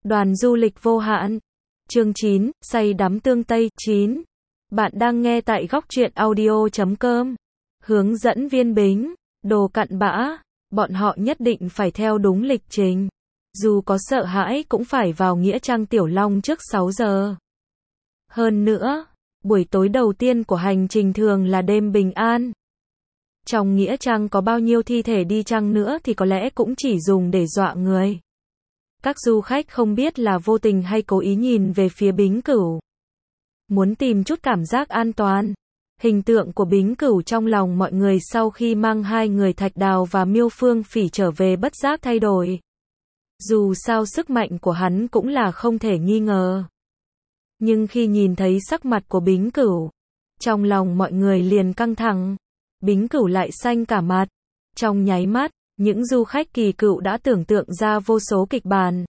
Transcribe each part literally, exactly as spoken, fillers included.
Đoàn du lịch vô hạn. Chương chín, say đắm tương Tây. chín. Bạn đang nghe tại góc truyện audio chấm com. Hướng dẫn viên Bính. Đồ cặn bã. Bọn họ nhất định phải theo đúng lịch trình. Dù có sợ hãi cũng phải vào Nghĩa Trang Tiểu Long trước sáu giờ. Hơn nữa, buổi tối đầu tiên của hành trình thường là đêm bình an. Trong Nghĩa Trang có bao nhiêu thi thể đi chăng nữa thì có lẽ cũng chỉ dùng để dọa người. Các du khách không biết là vô tình hay cố ý nhìn về phía Bính Cửu. Muốn tìm chút cảm giác an toàn. Hình tượng của Bính Cửu trong lòng mọi người sau khi mang hai người Thạch Đào và Miêu Phương Phỉ trở về bất giác thay đổi. Dù sao sức mạnh của hắn cũng là không thể nghi ngờ. Nhưng khi nhìn thấy sắc mặt của Bính Cửu, trong lòng mọi người liền căng thẳng. Bính Cửu lại xanh cả mặt. Trong nháy mắt, những du khách kỳ cựu đã tưởng tượng ra vô số kịch bản.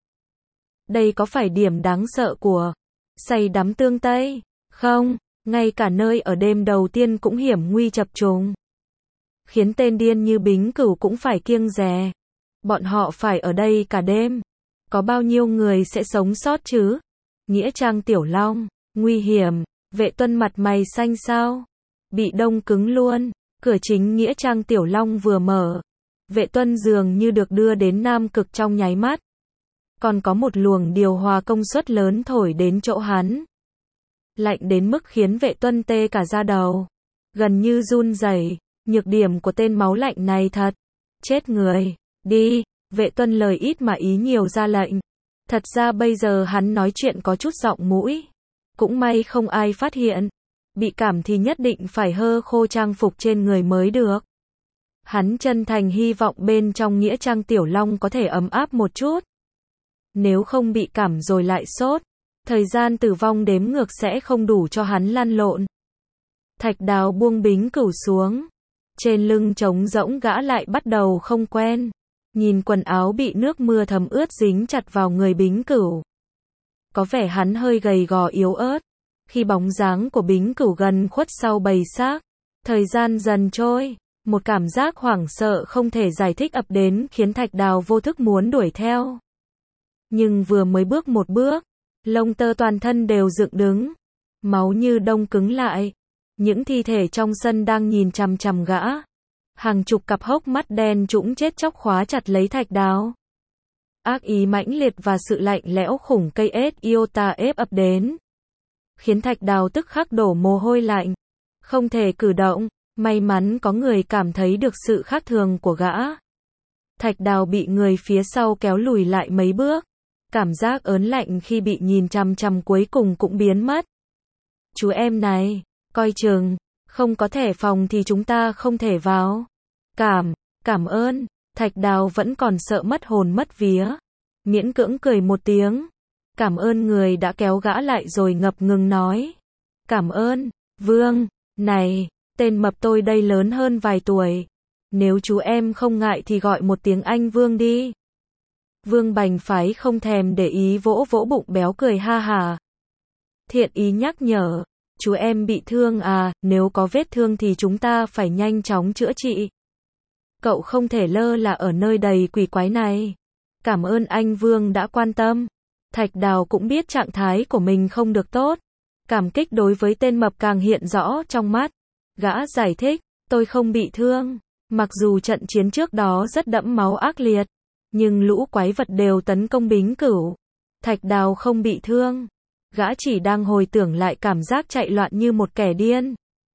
Đây có phải điểm đáng sợ của say đắm tương Tây? Không, ngay cả nơi ở đêm đầu tiên cũng hiểm nguy chập trùng. Khiến tên điên như Bính Cửu cũng phải kiêng dè. Bọn họ phải ở đây cả đêm. Có bao nhiêu người sẽ sống sót chứ? Nghĩa Trang Tiểu Long, nguy hiểm, Vệ Tuân mặt mày xanh xao. Bị đông cứng luôn, cửa chính Nghĩa Trang Tiểu Long vừa mở. Vệ Tuân dường như được đưa đến Nam Cực trong nháy mắt. Còn có một luồng điều hòa công suất lớn thổi đến chỗ hắn. Lạnh đến mức khiến Vệ Tuân tê cả da đầu. Gần như run rẩy. Nhược điểm của tên máu lạnh này thật. Chết người. Đi. Vệ Tuân lời ít mà ý nhiều ra lệnh. Thật ra bây giờ hắn nói chuyện có chút giọng mũi. Cũng may không ai phát hiện. Bị cảm thì nhất định phải hơ khô trang phục trên người mới được. Hắn chân thành hy vọng bên trong Nghĩa Trang Tiểu Long có thể ấm áp một chút. Nếu không bị cảm rồi lại sốt, thời gian tử vong đếm ngược sẽ không đủ cho hắn lăn lộn. Thạch Đào buông Bính Cửu xuống. Trên lưng trống rỗng gã lại bắt đầu không quen. Nhìn quần áo bị nước mưa thấm ướt dính chặt vào người Bính Cửu. Có vẻ hắn hơi gầy gò yếu ớt. Khi bóng dáng của Bính Cửu gần khuất sau bầy xác, thời gian dần trôi. Một cảm giác hoảng sợ không thể giải thích ập đến khiến Thạch Đào vô thức muốn đuổi theo. Nhưng vừa mới bước một bước, lông tơ toàn thân đều dựng đứng. Máu như đông cứng lại. Những thi thể trong sân đang nhìn chằm chằm gã. Hàng chục cặp hốc mắt đen trũng chết chóc khóa chặt lấy Thạch Đào. Ác ý mãnh liệt và sự lạnh lẽo khủng cây ết iota ép ập đến. Khiến Thạch Đào tức khắc đổ mồ hôi lạnh. Không thể cử động. May mắn có người cảm thấy được sự khác thường của gã. Thạch Đào bị người phía sau kéo lùi lại mấy bước. Cảm giác ớn lạnh khi bị nhìn chằm chằm cuối cùng cũng biến mất. Chú em này, coi chừng, không có thẻ phòng thì chúng ta không thể vào. Cảm, cảm ơn. Thạch Đào vẫn còn sợ mất hồn mất vía. Miễn cưỡng cười một tiếng. Cảm ơn người đã kéo gã lại rồi ngập ngừng nói. Cảm ơn, Vương, này. Tên mập tôi đây lớn hơn vài tuổi. Nếu chú em không ngại thì gọi một tiếng anh Vương đi. Vương bành phái không thèm để ý vỗ vỗ bụng béo cười ha hà. Thiện ý nhắc nhở. Chú em bị thương à, nếu có vết thương thì chúng ta phải nhanh chóng chữa trị. Cậu không thể lơ là ở nơi đầy quỷ quái này. Cảm ơn anh Vương đã quan tâm. Thạch Đào cũng biết trạng thái của mình không được tốt. Cảm kích đối với tên mập càng hiện rõ trong mắt. Gã giải thích, tôi không bị thương. Mặc dù trận chiến trước đó rất đẫm máu ác liệt, nhưng lũ quái vật đều tấn công Bính Cửu. Thạch Đào không bị thương. Gã chỉ đang hồi tưởng lại cảm giác chạy loạn như một kẻ điên.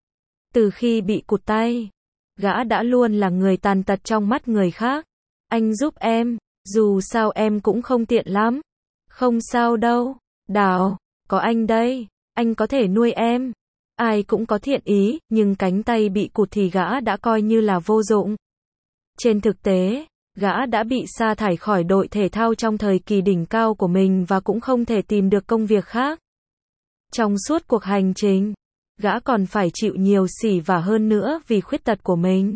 Từ khi bị cụt tay, gã đã luôn là người tàn tật trong mắt người khác. Anh giúp em, dù sao em cũng không tiện lắm. Không sao đâu, Đào, có anh đây, anh có thể nuôi em. Ai cũng có thiện ý, nhưng cánh tay bị cụt thì gã đã coi như là vô dụng. Trên thực tế, gã đã bị sa thải khỏi đội thể thao trong thời kỳ đỉnh cao của mình và cũng không thể tìm được công việc khác. Trong suốt cuộc hành trình, gã còn phải chịu nhiều sỉ vả hơn nữa vì khuyết tật của mình.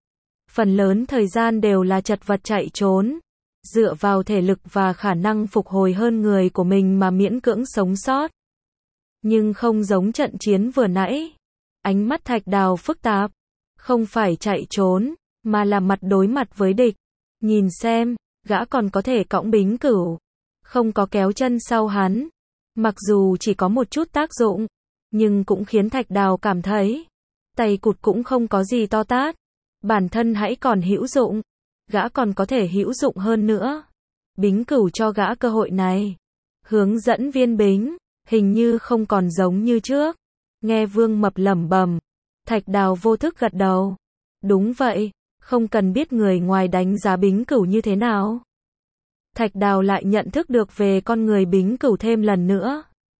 Phần lớn thời gian đều là chật vật chạy trốn, dựa vào thể lực và khả năng phục hồi hơn người của mình mà miễn cưỡng sống sót. Nhưng không giống trận chiến vừa nãy. Ánh mắt Thạch Đào phức tạp. Không phải chạy trốn, mà là mặt đối mặt với địch. Nhìn xem, gã còn có thể cõng Bính Cửu. không có kéo chân sau hắn. Mặc dù chỉ có một chút tác dụng, nhưng cũng khiến Thạch Đào cảm thấy, tay cụt cũng không có gì to tát. Bản thân hãy còn hữu dụng, gã còn có thể hữu dụng hơn nữa. Bính Cửu cho gã cơ hội này. Hướng dẫn viên Bính, hình như không còn giống như trước. Nghe Vương Mập lẩm bẩm, Thạch Đào vô thức gật đầu. Đúng vậy, không cần biết người ngoài đánh giá Bính Cửu như thế nào. Thạch Đào lại nhận thức được về con người Bính Cửu thêm lần nữa.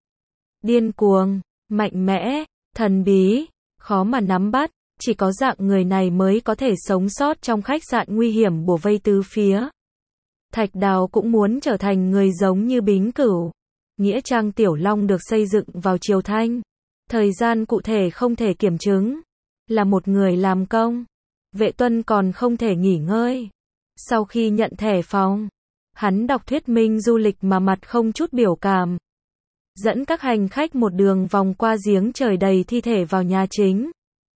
Điên cuồng, mạnh mẽ, thần bí, khó mà nắm bắt, chỉ có dạng người này mới có thể sống sót trong khách sạn nguy hiểm bủa vây tứ phía. Thạch Đào cũng muốn trở thành người giống như Bính Cửu. Nghĩa trang Tiểu Long được xây dựng vào Triều Thanh. Thời gian cụ thể không thể kiểm chứng. Là một người làm công. Vệ Tuân còn không thể nghỉ ngơi. Sau khi nhận thẻ phòng, hắn đọc thuyết minh du lịch mà mặt không chút biểu cảm. Dẫn các hành khách một đường vòng qua giếng trời đầy thi thể vào nhà chính.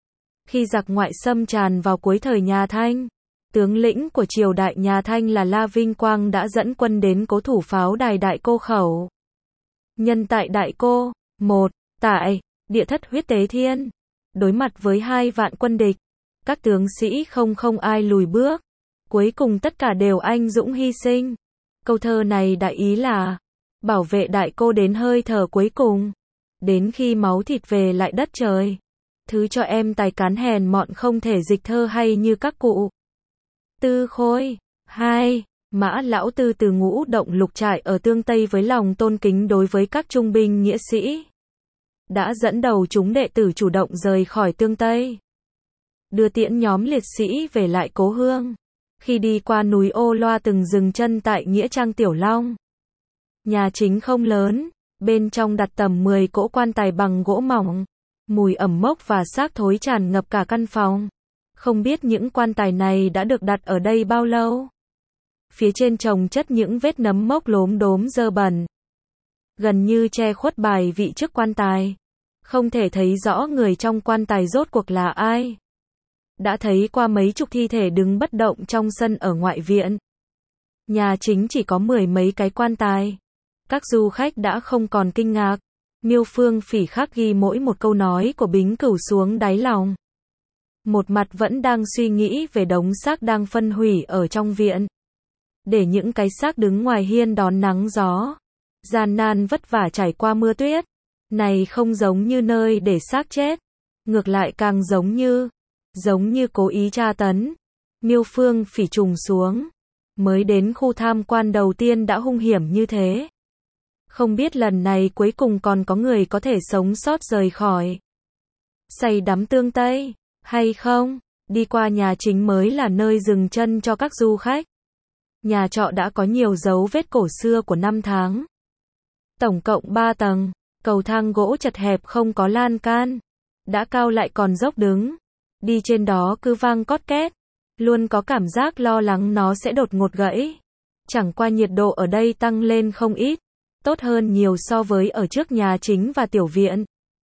Khi giặc ngoại xâm tràn vào cuối thời nhà Thanh, tướng lĩnh của triều đại nhà Thanh là La Vinh Quang đã dẫn quân đến cố thủ pháo đài Đại Cô Khẩu. Nhân tại Đại Cô, một, tại địa thất huyết tế thiên, đối mặt với hai vạn quân địch, các tướng sĩ không không ai lùi bước, cuối cùng tất cả đều anh dũng hy sinh. Câu thơ này đại ý là bảo vệ Đại Cô đến hơi thở cuối cùng, đến khi máu thịt về lại đất trời. Thứ cho em tài cán hèn mọn không thể dịch thơ hay như các cụ. Tư Khôi. hai. Mã Lão Tư từ Ngũ Động Lục Trại ở Tương Tây với lòng tôn kính đối với các trung binh nghĩa sĩ, đã dẫn đầu chúng đệ tử chủ động rời khỏi Tương Tây, đưa tiễn nhóm liệt sĩ về lại cố hương. Khi đi qua núi Ô Loa từng dừng chân tại nghĩa trang Tiểu Long. Nhà chính không lớn, bên trong đặt tầm mười cỗ quan tài bằng gỗ mỏng. Mùi ẩm mốc và xác thối tràn ngập cả căn phòng. Không biết những quan tài này đã được đặt ở đây bao lâu. Phía trên chồng chất những vết nấm mốc lốm đốm dơ bẩn, gần như che khuất bài vị trước quan tài. Không thể thấy rõ người trong quan tài rốt cuộc là ai. Đã thấy qua mấy chục thi thể đứng bất động trong sân ở ngoại viện. Nhà chính chỉ có mười mấy cái quan tài. Các du khách đã không còn kinh ngạc. Miêu Phương Phỉ khắc ghi mỗi một câu nói của Bính Cửu xuống đáy lòng. Một mặt vẫn đang suy nghĩ về đống xác đang phân hủy ở trong viện. Để những cái xác đứng ngoài hiên đón nắng gió. Gian nan vất vả trải qua mưa tuyết. Này không giống như nơi để xác chết. Ngược lại càng giống như, giống như cố ý tra tấn. Miêu Phương Phỉ trùng xuống. Mới đến khu tham quan đầu tiên đã hung hiểm như thế. Không biết lần này cuối cùng còn có người có thể sống sót rời khỏi say đắm Tương Tây, hay không? Đi qua nhà chính mới là nơi dừng chân cho các du khách. Nhà trọ đã có nhiều dấu vết cổ xưa của năm tháng. Tổng cộng ba tầng, cầu thang gỗ chật hẹp không có lan can. Đã cao lại còn dốc đứng. Đi trên đó cứ vang cót két. Luôn có cảm giác lo lắng nó sẽ đột ngột gãy. Chẳng qua nhiệt độ ở đây tăng lên không ít. Tốt hơn nhiều so với ở trước nhà chính và tiểu viện.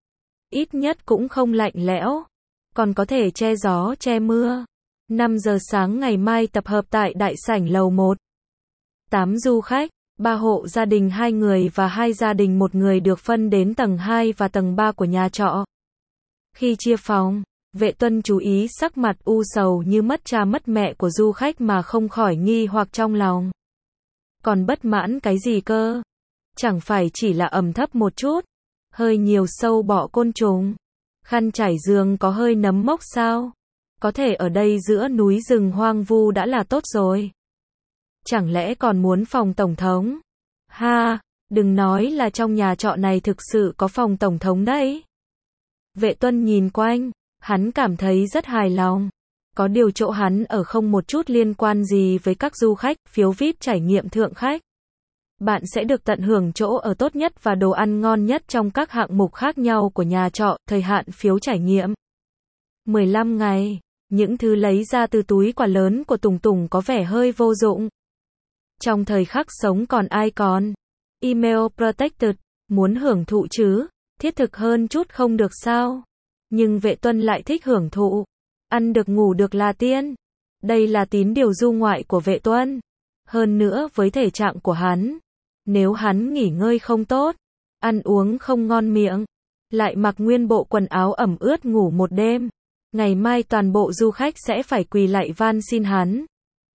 Ít nhất cũng không lạnh lẽo. Còn có thể che gió che mưa. năm giờ sáng ngày mai tập hợp tại đại sảnh lầu một. tám du khách, ba hộ gia đình hai người và hai gia đình một người được phân đến tầng hai và tầng ba của nhà trọ. Khi chia phòng, Vệ Tuân chú ý sắc mặt u sầu như mất cha mất mẹ của du khách mà không khỏi nghi hoặc trong lòng. Còn bất mãn cái gì cơ? Chẳng phải chỉ là ẩm thấp một chút, hơi nhiều sâu bọ côn trùng. Khăn trải giường có hơi nấm mốc sao? Có thể ở đây giữa núi rừng hoang vu đã là tốt rồi. Chẳng lẽ còn muốn phòng tổng thống? Ha, đừng nói là trong nhà trọ này thực sự có phòng tổng thống đấy. Vệ Tuân nhìn quanh, hắn cảm thấy rất hài lòng. Có điều chỗ hắn ở không một chút liên quan gì với các du khách, phiếu vi ai pi trải nghiệm thượng khách. Bạn sẽ được tận hưởng chỗ ở tốt nhất và đồ ăn ngon nhất trong các hạng mục khác nhau của nhà trọ, thời hạn phiếu trải nghiệm mười lăm ngày. Những thứ lấy ra từ túi quà lớn của Tùng Tùng có vẻ hơi vô dụng. Trong thời khắc sống còn ai còn. Email protected, muốn hưởng thụ chứ, thiết thực hơn chút không được sao. Nhưng Vệ Tuân lại thích hưởng thụ. Ăn được ngủ được là tiên. Đây là tín điều du ngoại của Vệ Tuân. Hơn nữa với thể trạng của hắn, Nếu hắn nghỉ ngơi không tốt, ăn uống không ngon miệng, lại mặc nguyên bộ quần áo ẩm ướt ngủ một đêm, ngày mai toàn bộ du khách sẽ phải quỳ lạy van xin hắn.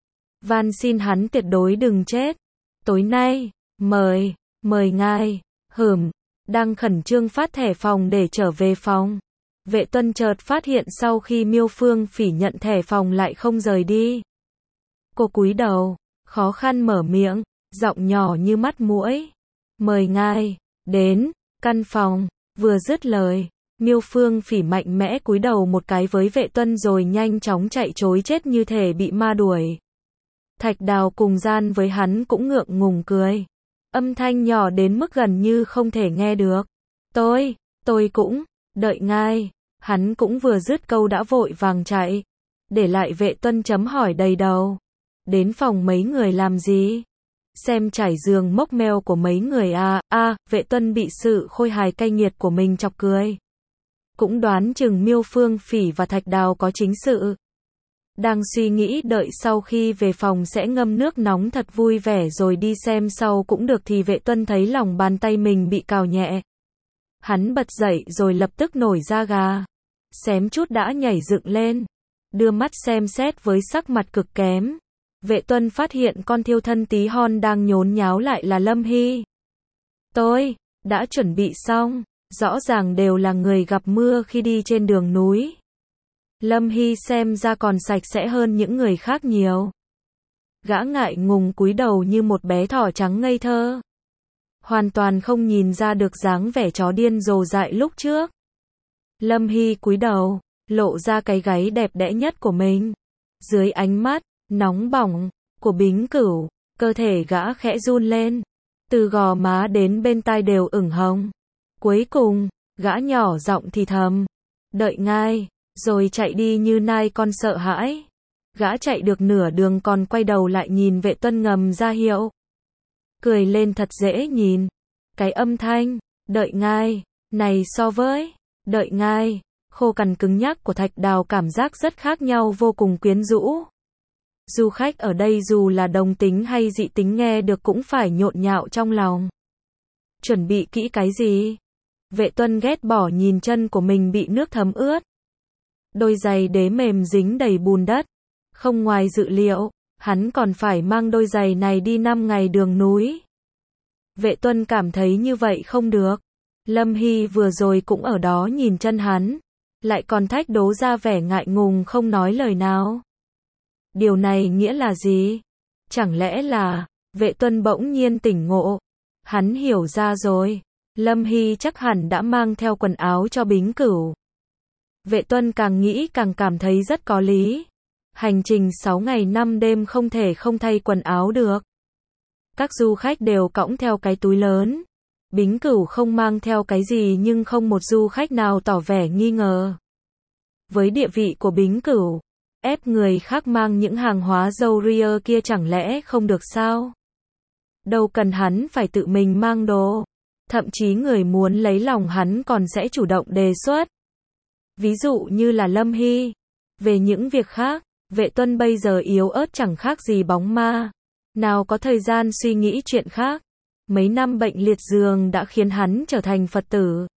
Van xin hắn tuyệt đối đừng chết. Tối nay, mời, mời ngài, hửm, đang khẩn trương phát thẻ phòng để trở về phòng. Vệ Tuân chợt phát hiện sau khi Miêu Phương Phỉ nhận thẻ phòng lại không rời đi. Cô cúi đầu, khó khăn mở miệng, giọng nhỏ như mắt muỗi. Mời ngài, đến, căn phòng, vừa dứt lời. Miêu Phương Phỉ mạnh mẽ cúi đầu một cái với Vệ Tuân rồi nhanh chóng chạy trối chết như thể bị ma đuổi. Thạch Đào cùng gian với hắn cũng ngượng ngùng cười. Âm thanh nhỏ đến mức gần như không thể nghe được. Tôi, tôi cũng, đợi ngài. Hắn cũng vừa dứt câu đã vội vàng chạy. Để lại Vệ Tuân chấm hỏi đầy đầu. Đến phòng mấy người làm gì? Xem trải giường mốc meo của mấy người à, à, Vệ Tuân bị sự khôi hài cay nghiệt của mình chọc cười. Cũng đoán chừng Miêu Phương Phỉ và Thạch Đào có chính sự. Đang suy nghĩ đợi sau khi về phòng sẽ ngâm nước nóng thật vui vẻ rồi đi xem sau cũng được thì Vệ Tuân thấy lòng bàn tay mình bị cào nhẹ. Hắn bật dậy rồi lập tức nổi da gà. Xém chút đã nhảy dựng lên. Đưa mắt xem xét với sắc mặt cực kém. Vệ Tuân phát hiện con thiêu thân tí hon đang nhốn nháo lại là Lâm Hy. Tôi, đã chuẩn bị xong. Rõ ràng đều là người gặp mưa khi đi trên đường núi. Lâm Hy xem ra còn sạch sẽ hơn những người khác nhiều. Gã ngại ngùng cúi đầu như một bé thỏ trắng ngây thơ. Hoàn toàn không nhìn ra được dáng vẻ chó điên rồ dại lúc trước. Lâm Hy cúi đầu, lộ ra cái gáy đẹp đẽ nhất của mình. Dưới ánh mắt nóng bỏng của Bính Cửu, cơ thể gã khẽ run lên. Từ gò má đến bên tai đều ửng hồng. Cuối cùng, gã nhỏ giọng thì thầm. Đợi ngài, rồi chạy đi như nai con sợ hãi. Gã chạy được nửa đường còn quay đầu lại nhìn Vệ Tuân ngầm ra hiệu. Cười lên thật dễ nhìn. Cái âm thanh, đợi ngài, này so với, đợi ngài, khô cằn cứng nhắc của Thạch Đào cảm giác rất khác nhau vô cùng quyến rũ. Du khách ở đây dù là đồng tính hay dị tính nghe được cũng phải nhộn nhạo trong lòng. Chuẩn bị kỹ cái gì? Vệ Tuân ghét bỏ nhìn chân của mình bị nước thấm ướt. Đôi giày đế mềm dính đầy bùn đất. Không ngoài dự liệu, hắn còn phải mang đôi giày này đi năm ngày đường núi. Vệ Tuân cảm thấy như vậy không được. Lâm Hy vừa rồi cũng ở đó nhìn chân hắn. Lại còn thách đố ra vẻ ngại ngùng không nói lời nào. Điều này nghĩa là gì? Chẳng lẽ là, Vệ Tuân bỗng nhiên tỉnh ngộ. Hắn hiểu ra rồi. Lâm Hy chắc hẳn đã mang theo quần áo cho Bính Cửu. Vệ Tuân càng nghĩ càng cảm thấy rất có lý. Hành trình sáu ngày năm đêm không thể không thay quần áo được. Các du khách đều cõng theo cái túi lớn. Bính Cửu không mang theo cái gì nhưng không một du khách nào tỏ vẻ nghi ngờ. Với địa vị của Bính Cửu, ép người khác mang những hàng hóa dâu ria kia chẳng lẽ không được sao? Đâu cần hắn phải tự mình mang đồ. Thậm chí người muốn lấy lòng hắn còn sẽ chủ động đề xuất. Ví dụ như là Lâm Hy. Về những việc khác, Vệ Tuân bây giờ yếu ớt chẳng khác gì bóng ma. Nào có thời gian suy nghĩ chuyện khác. Mấy năm bệnh liệt giường đã khiến hắn trở thành Phật tử.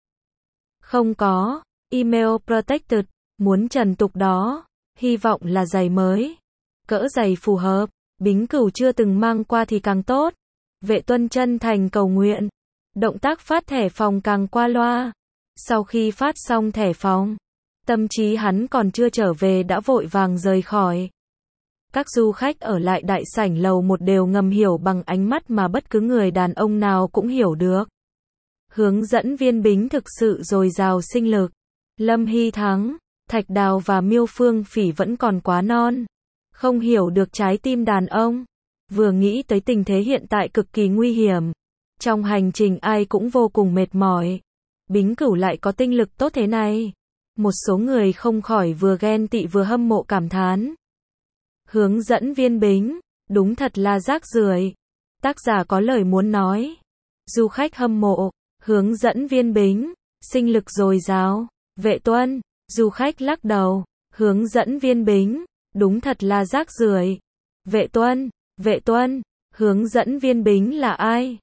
Không có, email protected, muốn trần tục đó, hy vọng là giày mới. Cỡ giày phù hợp, Bính Cửu chưa từng mang qua thì càng tốt. Vệ Tuân chân thành cầu nguyện. Động tác phát thẻ phòng càng qua loa. Sau khi phát xong thẻ phòng, tâm trí hắn còn chưa trở về đã vội vàng rời khỏi. Các du khách ở lại đại sảnh lầu một đều ngầm hiểu bằng ánh mắt mà bất cứ người đàn ông nào cũng hiểu được. Hướng dẫn viên Bính thực sự dồi dào sinh lực. Lâm Hy thắng, Thạch Đào và Miêu Phương Phỉ vẫn còn quá non. Không hiểu được trái tim đàn ông. Vừa nghĩ tới tình thế hiện tại cực kỳ nguy hiểm. Trong hành trình ai cũng vô cùng mệt mỏi. Bính Cửu lại có tinh lực tốt thế này. Một số người không khỏi vừa ghen tị vừa hâm mộ cảm thán. Hướng dẫn viên Bính, đúng thật là rác rưởi. Tác giả có lời muốn nói. Du khách hâm mộ, hướng dẫn viên Bính, sinh lực dồi dào. Vệ Tuân, du khách lắc đầu, hướng dẫn viên Bính, đúng thật là rác rưởi. Vệ Tuân, Vệ Tuân, hướng dẫn viên Bính là ai?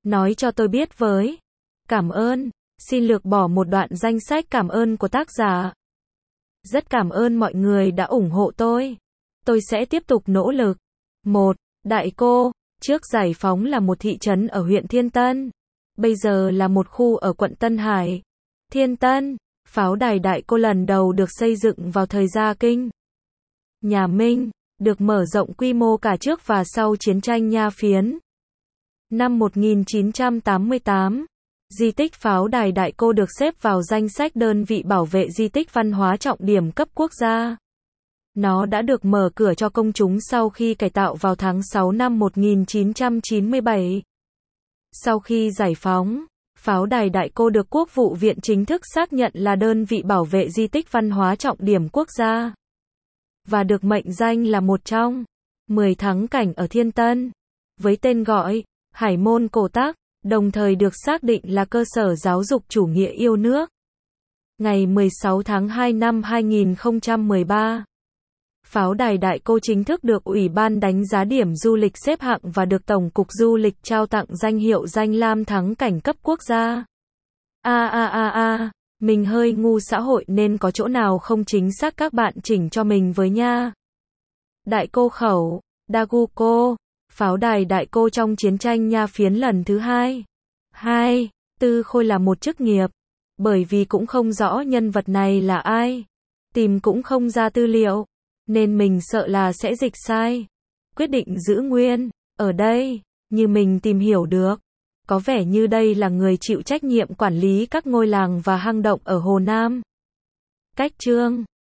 Nói cho tôi biết với. Cảm ơn. Xin lược bỏ một đoạn danh sách cảm ơn của tác giả. Rất cảm ơn mọi người đã ủng hộ tôi. Tôi sẽ tiếp tục nỗ lực. một. Đại Cô, trước Giải Phóng là một thị trấn ở huyện Thiên Tân. Bây giờ là một khu ở quận Tân Hải. Thiên Tân, pháo đài Đại Cô lần đầu được xây dựng vào thời Gia Kinh. Nhà Minh, được mở rộng quy mô cả trước và sau chiến tranh Nha Phiến. Năm một nghìn chín trăm tám mươi tám, di tích pháo đài Đại Cô được xếp vào danh sách đơn vị bảo vệ di tích văn hóa trọng điểm cấp quốc gia. Nó đã được mở cửa cho công chúng sau khi cải tạo vào tháng sáu năm một nghìn chín trăm chín mươi bảy. Sau khi giải phóng, pháo đài Đại Cô được Quốc vụ viện chính thức xác nhận là đơn vị bảo vệ di tích văn hóa trọng điểm quốc gia và được mệnh danh là một trong mười thắng cảnh ở Thiên Tân, với tên gọi Hải môn Cổ Tắc, đồng thời được xác định là cơ sở giáo dục chủ nghĩa yêu nước. Ngày mười sáu tháng hai năm hai nghìn không trăm mười ba, pháo đài Đại Cô chính thức được Ủy ban đánh giá điểm du lịch xếp hạng và được Tổng cục Du lịch trao tặng danh hiệu danh lam thắng cảnh cấp quốc gia. A a a a, mình hơi ngu xã hội nên có chỗ nào không chính xác các bạn chỉnh cho mình với nha. Đại Cô khẩu, Daguco, pháo đài Đại Cô trong chiến tranh Nha Phiến lần thứ hai. hai. Tư Khôi là một chức nghiệp, bởi vì cũng không rõ nhân vật này là ai, tìm cũng không ra tư liệu, nên mình sợ là sẽ dịch sai. Quyết định giữ nguyên. Ở đây, như mình tìm hiểu được, có vẻ như đây là người chịu trách nhiệm quản lý các ngôi làng và hang động ở Hồ Nam. Cách chương